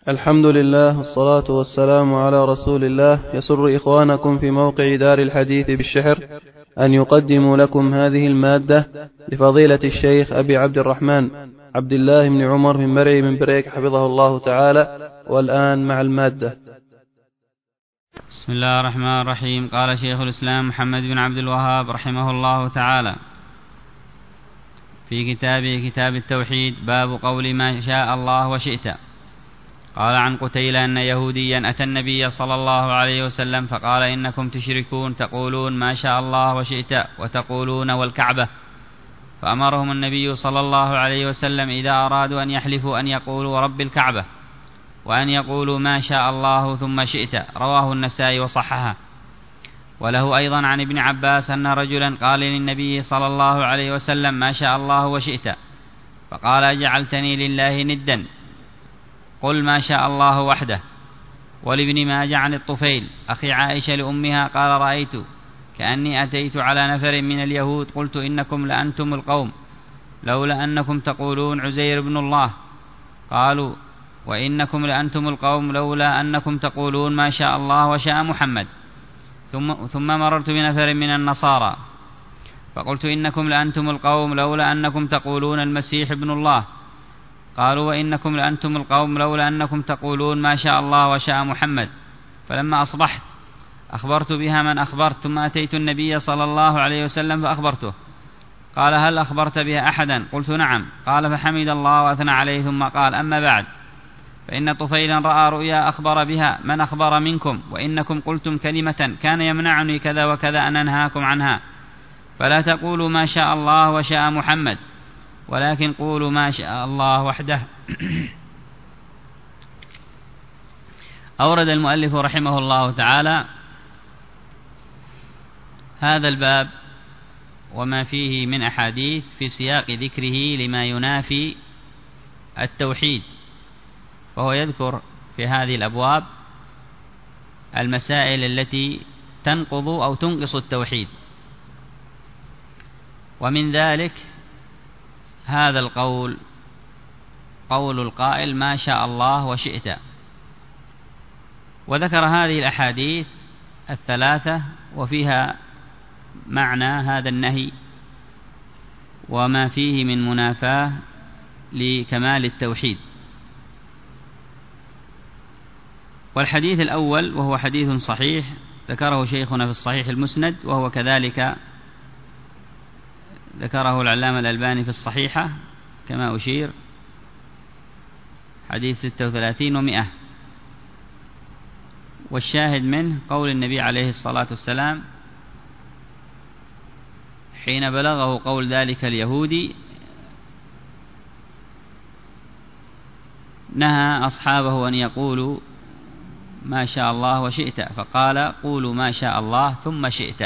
الحمد لله والصلاة والسلام على رسول الله. يسر إخوانكم في موقع دار الحديث بالشحر أن يقدموا لكم هذه المادة لفضيلة الشيخ أبي عبد الرحمن عبد الله بن عمر من مرعي من بريك حفظه الله تعالى. والآن مع المادة. بسم الله الرحمن الرحيم. قال شيخ الإسلام محمد بن عبد الوهاب رحمه الله تعالى في كتابه كتاب التوحيد: باب قول ما شاء الله وشئت. قال عن قتيلة أن يهوديا أتى النبي صلى الله عليه وسلم فقال: إنكم تشركون تقولون ما شاء الله وشئت وتقولون والكعبة. فأمرهم النبي صلى الله عليه وسلم إذا أرادوا أن يحلفوا أن يقولوا رب الكعبة، وأن يقولوا ما شاء الله ثم شئت. رواه النسائي وصححه. وله أيضا عن ابن عباس أن رجلا قال للنبي صلى الله عليه وسلم: ما شاء الله وشئت. فقال: أجعلتني لله ندا؟ قل ما شاء الله وحده. ولابن ماجه عن الطفيل أخي عائشة لأمها قال: رأيت كأني أتيت على نفر من اليهود قلت: إنكم لأنتم القوم لولا أنكم تقولون عزير بن الله. قالوا: وإنكم لأنتم القوم لولا أنكم تقولون ما شاء الله وشاء محمد. ثم مررت بنفر من النصارى فقلت: إنكم لأنتم القوم لولا أنكم تقولون المسيح ابن الله. قالوا: وإنكم لأنتم القوم لولا أنكم تقولون ما شاء الله وشاء محمد. فلما أصبحت أخبرت بها من أخبرت، ثم أتيت النبي صلى الله عليه وسلم فأخبرته. قال: هل أخبرت بها أحدا؟ قلت: نعم. قال: فحمد الله وأثنى عليه ثم قال: أما بعد، فإن طفيلا رأى رؤيا أخبر بها من أخبر منكم، وإنكم قلتم كلمة كان يمنعني كذا وكذا أن أنهاكم عنها، فلا تقولوا ما شاء الله وشاء محمد، ولكن قولوا ما شاء الله وحده. أورد المؤلف رحمه الله تعالى هذا الباب وما فيه من أحاديث في سياق ذكره لما ينافي التوحيد، فهو يذكر في هذه الأبواب المسائل التي تنقض أو تنقص التوحيد. ومن ذلك هذا القول، قول القائل ما شاء الله وشئت. وذكر هذه الأحاديث الثلاثة وفيها معنى هذا النهي وما فيه من منافاة لكمال التوحيد. والحديث الأول وهو حديث صحيح ذكره شيخنا في الصحيح المسند، وهو كذلك ذكره العلامة الألباني في الصحيحة كما أشير، حديث 36 و100. والشاهد منه قول النبي عليه الصلاة والسلام حين بلغه قول ذلك اليهودي نهى أصحابه أن يقولوا ما شاء الله وشئت، فقال: قولوا ما شاء الله ثم شئت.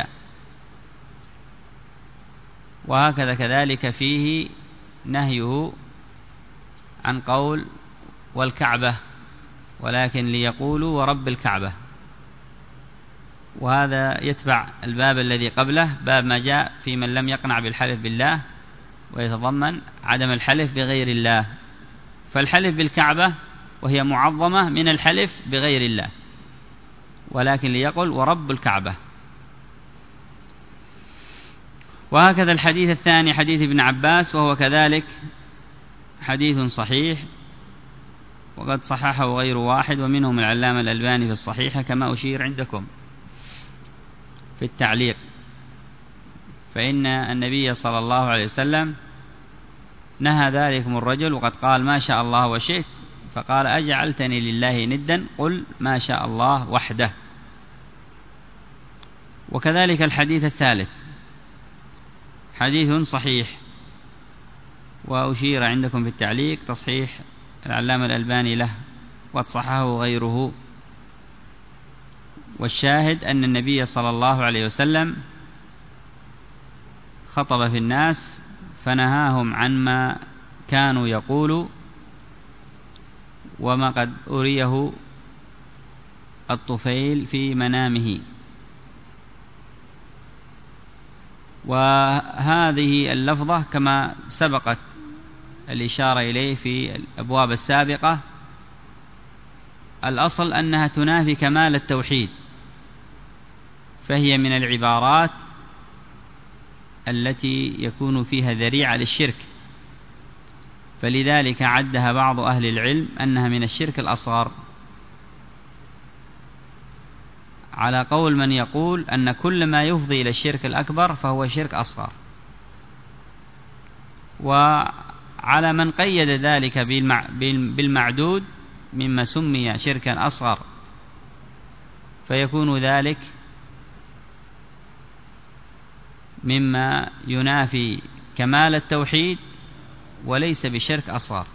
وهكذا كذلك فيه نهيه عن قول والكعبة، ولكن ليقولوا ورب الكعبة. وهذا يتبع الباب الذي قبله، باب ما جاء في من لم يقنع بالحلف بالله، ويتضمن عدم الحلف بغير الله. فالحلف بالكعبة وهي معظمة من الحلف بغير الله، ولكن ليقل ورب الكعبة. وهكذا الحديث الثاني حديث ابن عباس، وهو كذلك حديث صحيح وقد صححه غير واحد، ومنهم العلامة الألباني في الصحيحة كما أشير عندكم في التعليق. فإن النبي صلى الله عليه وسلم نهى ذلكم الرجل وقد قال ما شاء الله وشئت، فقال: أجعلتني لله ندا؟ قل ما شاء الله وحده. وكذلك الحديث الثالث حديث صحيح، وأشير عندكم في التعليق تصحيح العلامة الألباني له وصححه غيره. والشاهد أن النبي صلى الله عليه وسلم خطب في الناس فنهاهم عما كانوا يقولوا وما قد أريه الطفيل في منامه. وهذه اللفظة كما سبقت الإشارة إليه في الأبواب السابقة الأصل أنها تنافي كمال التوحيد، فهي من العبارات التي يكون فيها ذريعة للشرك، فلذلك عدها بعض أهل العلم أنها من الشرك الأصغر، على قول من يقول أن كل ما يفضي إلى الشرك الأكبر فهو شرك أصغر، وعلى من قيد ذلك بالمعدود مما سمي شركا أصغر، فيكون ذلك مما ينافي كمال التوحيد وليس بشرك أصغر،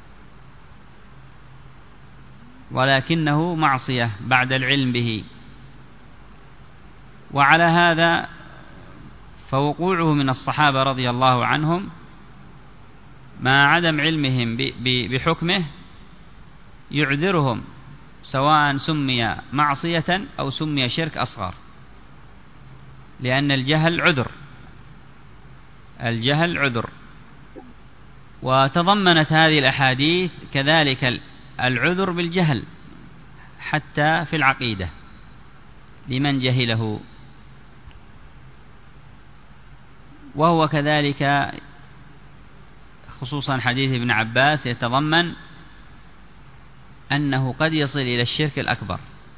ولكنه معصية بعد العلم به. وعلى هذا فوقوعه من الصحابة رضي الله عنهم مع عدم علمهم بحكمه يعذرهم، سواء سمي معصية أو سمي شرك أصغر، لأن الجهل عذر، الجهل عذر. وتضمنت هذه الأحاديث كذلك العذر بالجهل حتى في العقيدة لمن جهله، وهو كذلك خصوصا حديث ابن عباس يتضمن أنه قد يصل إلى الشرك الأكبر.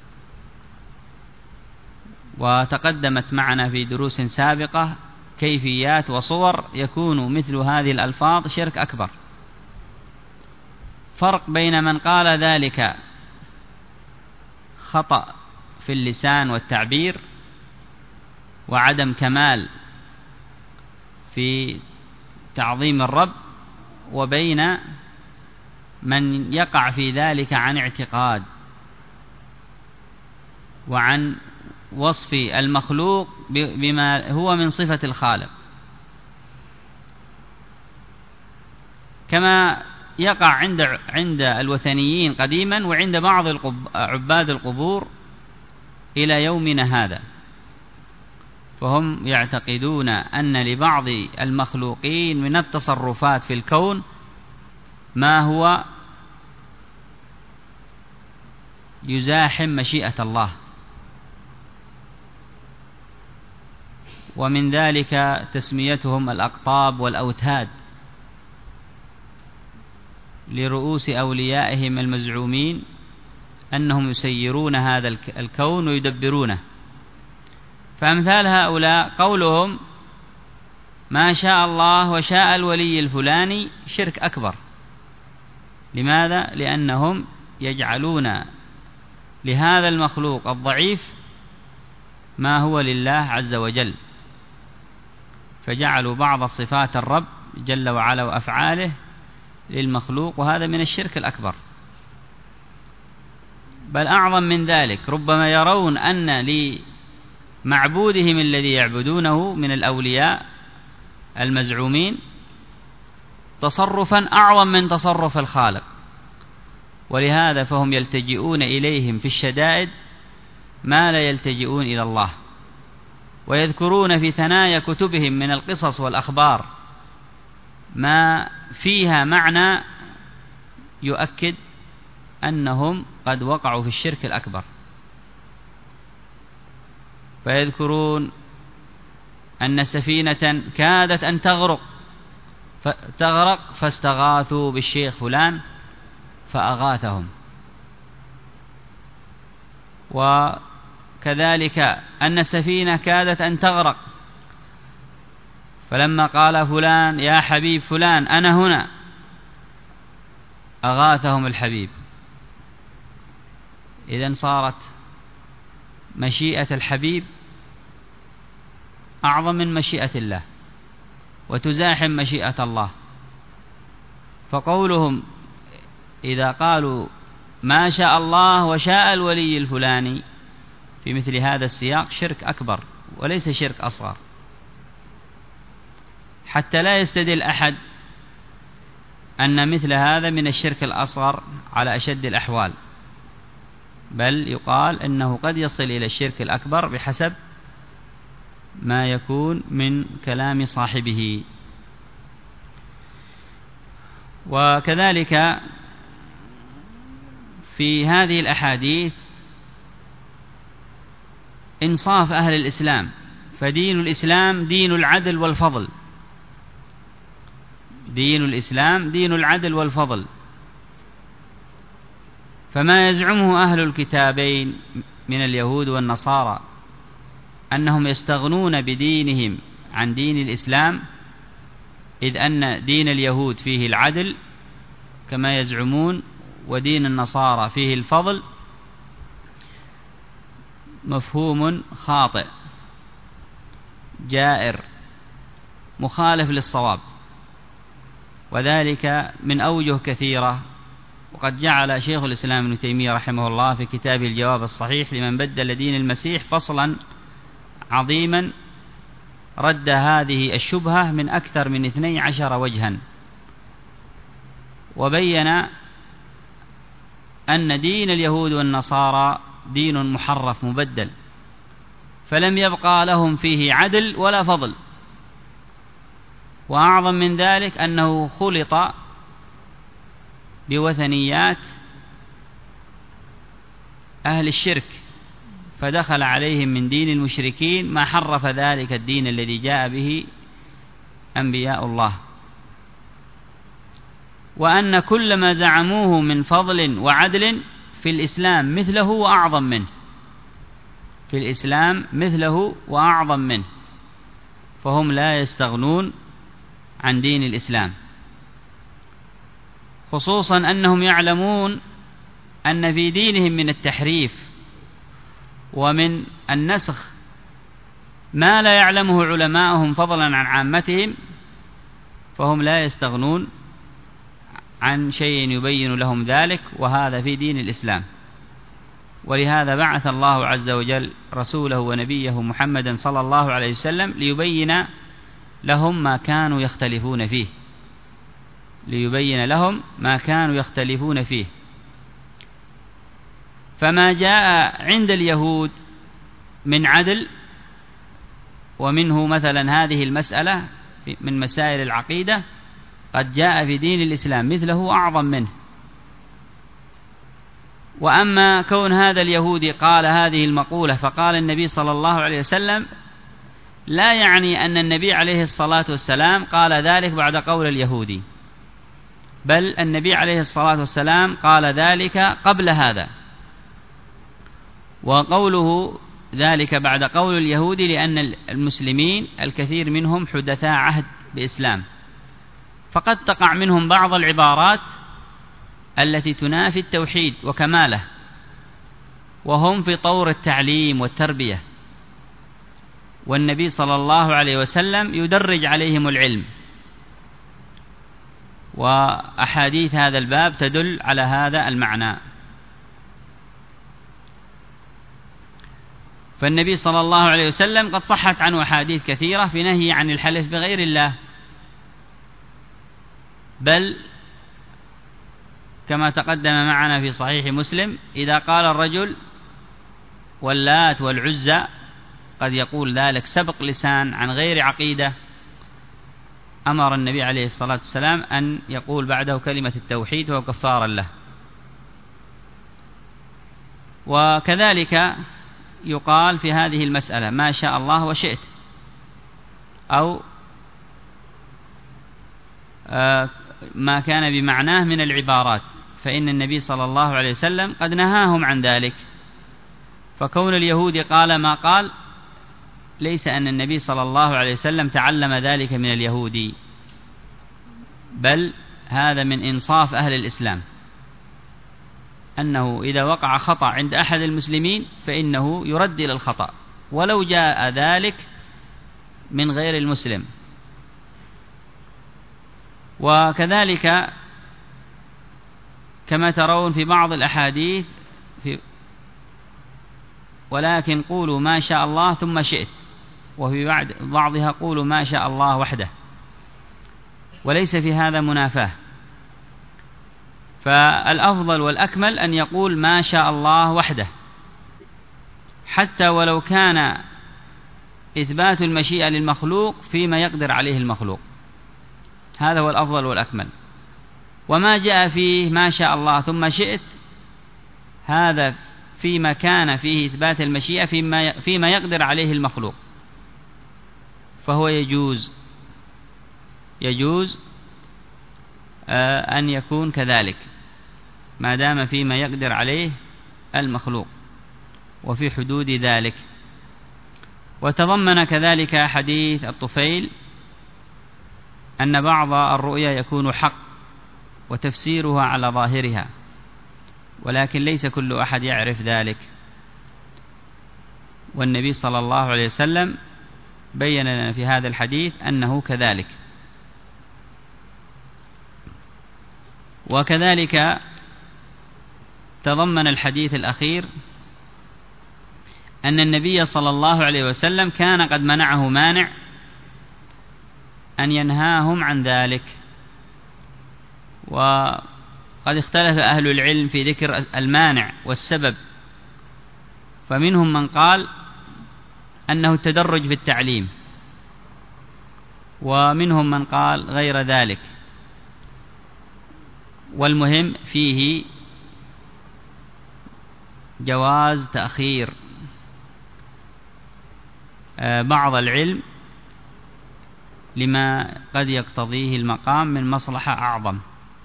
وتقدمت معنا في دروس سابقة كيفيات وصور يكون مثل هذه الألفاظ شرك أكبر. فرق بين من قال ذلك خطأ في اللسان والتعبير وعدم كمال في تعظيم الرب، وبين من يقع في ذلك عن اعتقاد وعن وصف المخلوق بما هو من صفة الخالق، كما يقع عند الوثنيين قديما وعند بعض عباد القبور إلى يومنا هذا، فهم يعتقدون أن لبعض المخلوقين من التصرفات في الكون ما هو يزاحم مشيئة الله، ومن ذلك تسميتهم الأقطاب والأوتاد لرؤوس أوليائهم المزعومين أنهم يسيرون هذا الكون ويدبرونه. فأمثال هؤلاء قولهم ما شاء الله وشاء الولي الفلاني شرك أكبر. لماذا؟ لأنهم يجعلون لهذا المخلوق الضعيف ما هو لله عز وجل، فجعلوا بعض صفات الرب جل وعلا وأفعاله للمخلوق، وهذا من الشرك الأكبر. بل أعظم من ذلك، ربما يرون أن لمعبودهم الذي يعبدونه من الأولياء المزعومين تصرفا أعظم من تصرف الخالق، ولهذا فهم يلتجئون إليهم في الشدائد ما لا يلتجئون إلى الله، ويذكرون في ثنايا كتبهم من القصص والأخبار ما فيها معنى يؤكد أنهم قد وقعوا في الشرك الأكبر. فيذكرون أن سفينة كادت أن تغرق فاستغاثوا بالشيخ فلان فأغاثهم، وكذلك أن السفينة كادت أن تغرق فلما قال فلان يا حبيب فلان أنا هنا أغاثهم الحبيب. إذن صارت مشيئة الحبيب أعظم من مشيئة الله وتزاحم مشيئة الله. فقولهم إذا قالوا ما شاء الله وشاء الولي الفلاني في مثل هذا السياق شرك أكبر وليس شرك أصغر، حتى لا يستدل أحد أن مثل هذا من الشرك الأصغر على أشد الأحوال، بل يقال إنه قد يصل إلى الشرك الأكبر بحسب ما يكون من كلام صاحبه. وكذلك في هذه الأحاديث إنصاف أهل الإسلام، فدين الإسلام دين العدل والفضل، دين الإسلام دين العدل والفضل. فما يزعمه أهل الكتابين من اليهود والنصارى أنهم يستغنون بدينهم عن دين الإسلام، إذ أن دين اليهود فيه العدل كما يزعمون، ودين النصارى فيه الفضل، مفهوم خاطئ جائر مخالف للصواب، وذلك من أوجه كثيرة. وقد جعل شيخ الإسلام ابن تيمية رحمه الله في كتابه الجواب الصحيح لمن بدل دين المسيح فصلا عظيما رد هذه الشبهة من أكثر من 12 وجها، وبين أن دين اليهود والنصارى دين محرف مبدل، فلم يبقى لهم فيه عدل ولا فضل. وأعظم من ذلك أنه خلط بوثنيات أهل الشرك، فدخل عليهم من دين المشركين ما حرف ذلك الدين الذي جاء به أنبياء الله. وأن كل ما زعموه من فضل وعدل في الإسلام مثله وأعظم منه، في الإسلام مثله وأعظم منه، فهم لا يستغنون عن دين الإسلام، خصوصا أنهم يعلمون أن في دينهم من التحريف ومن النسخ ما لا يعلمه علماءهم فضلا عن عامتهم، فهم لا يستغنون عن شيء يبين لهم ذلك، وهذا في دين الإسلام. ولهذا بعث الله عز وجل رسوله ونبيه محمدا صلى الله عليه وسلم ليبين لهم ما كانوا يختلفون فيه، ليبين لهم ما كانوا يختلفون فيه. فما جاء عند اليهود من عدل، ومنه مثلا هذه المسألة من مسائل العقيدة، قد جاء في دين الإسلام مثله أعظم منه. وأما كون هذا اليهودي قال هذه المقولة فقال النبي صلى الله عليه وسلم، لا يعني أن النبي عليه الصلاة والسلام قال ذلك بعد قول اليهودي، بل النبي عليه الصلاة والسلام قال ذلك قبل هذا، وقوله ذلك بعد قول اليهودي لأن المسلمين الكثير منهم حدثاء عهد بإسلام، فقد تقع منهم بعض العبارات التي تنافي التوحيد وكماله، وهم في طور التعليم والتربية، والنبي صلى الله عليه وسلم يدرج عليهم العلم، وأحاديث هذا الباب تدل على هذا المعنى. فالنبي صلى الله عليه وسلم قد صحت عنه أحاديث كثيرة في نهي عن الحلف بغير الله، بل كما تقدم معنا في صحيح مسلم إذا قال الرجل واللات والعزى، قد يقول ذلك سبق لسان عن غير عقيدة، أمر النبي عليه الصلاة والسلام أن يقول بعده كلمة التوحيد وهو كفارا له. وكذلك يقال في هذه المسألة ما شاء الله وشئت، أو ما كان بمعناه من العبارات، فإن النبي صلى الله عليه وسلم قد نهاهم عن ذلك. فكون اليهود قال ما قال ليس أن النبي صلى الله عليه وسلم تعلم ذلك من اليهودي، بل هذا من إنصاف أهل الإسلام، أنه إذا وقع خطأ عند أحد المسلمين فإنه يرد إلى الخطأ ولو جاء ذلك من غير المسلم. وكذلك كما ترون في بعض الأحاديث ولكن قولوا ما شاء الله ثم شئت، وفي بعضها قولوا ما شاء الله وحده، وليس في هذا منافاة. فالأفضل والأكمل أن يقول ما شاء الله وحده، حتى ولو كان إثبات المشيئة للمخلوق فيما يقدر عليه المخلوق، هذا هو الأفضل والأكمل. وما جاء فيه ما شاء الله ثم شئت هذا فيما كان فيه إثبات المشيئة فيما يقدر عليه المخلوق، فهو يجوز أن يكون كذلك ما دام فيما يقدر عليه المخلوق وفي حدود ذلك. وتضمن كذلك حديث الطفيل أن بعض الرؤيا يكون حق وتفسيرها على ظاهرها، ولكن ليس كل أحد يعرف ذلك، والنبي صلى الله عليه وسلم بين لنا في هذا الحديث أنه كذلك. وكذلك تضمن الحديث الأخير أن النبي صلى الله عليه وسلم كان قد منعه مانع أن ينهاهم عن ذلك. وقد اختلف أهل العلم في ذكر المانع والسبب، فمنهم من قال أنه التدرج في التعليم، ومنهم من قال غير ذلك، والمهم فيه جواز تأخير بعض العلم لما قد يقتضيه المقام من مصلحة أعظم.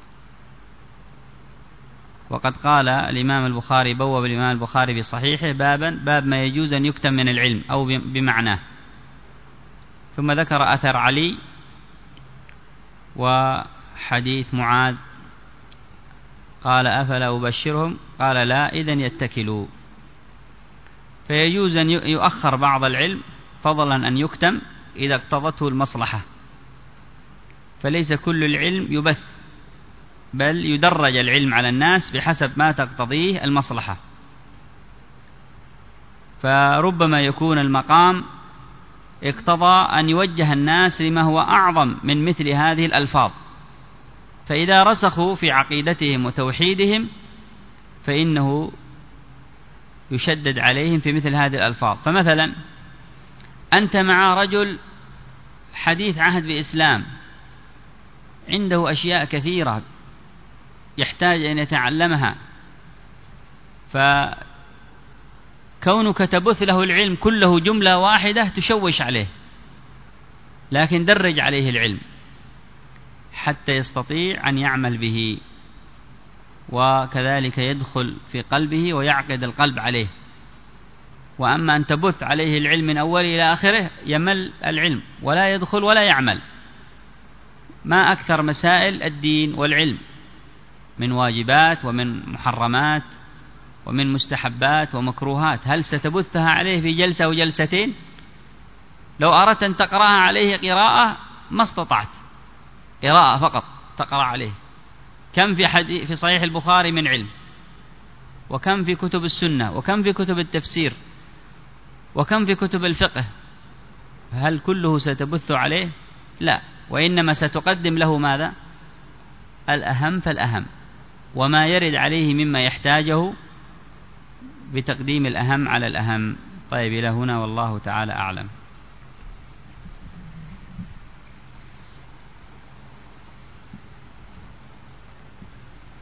وقد قال الإمام البخاري، بوب الإمام البخاري بصحيحه باب ما يجوز أن يكتم من العلم أو بمعناه، ثم ذكر أثر علي وحديث معاذ قال أفلا أبشرهم قال لا إذن يتكلوا. فيجوز أن يؤخر بعض العلم فضلا أن يكتم إذا اقتضته المصلحة، فليس كل العلم يبث، بل يدرج العلم على الناس بحسب ما تقتضيه المصلحة. فربما يكون المقام اقتضى أن يوجه الناس لما هو أعظم من مثل هذه الألفاظ، فإذا رسخوا في عقيدتهم وتوحيدهم فإنه يشدد عليهم في مثل هذه الألفاظ. فمثلا أنت مع رجل حديث عهد بإسلام، عنده أشياء كثيرة يحتاج أن يتعلمها، فكونك تبث له العلم كله جملة واحدة تشوش عليه، لكن درج عليه العلم حتى يستطيع أن يعمل به، وكذلك يدخل في قلبه ويعقد القلب عليه. وأما أن تبث عليه العلم من أوله إلى آخره يمل العلم ولا يدخل ولا يعمل. ما أكثر مسائل الدين والعلم من واجبات ومن محرمات ومن مستحبات ومكروهات، هل ستبثها عليه في جلسة وجلستين؟ لو أردت أن تقرأها عليه قراءة ما استطعت، قراءة فقط تقرأ عليه. كم في صحيح البخاري من علم، وكم في كتب السنة، وكم في كتب التفسير، وكم في كتب الفقه، هل كله ستبث عليه؟ لا، وإنما ستقدم له ماذا؟ الأهم فالأهم، وما يرد عليه مما يحتاجه بتقديم الأهم على الأهم. طيب إلى هنا والله تعالى أعلم.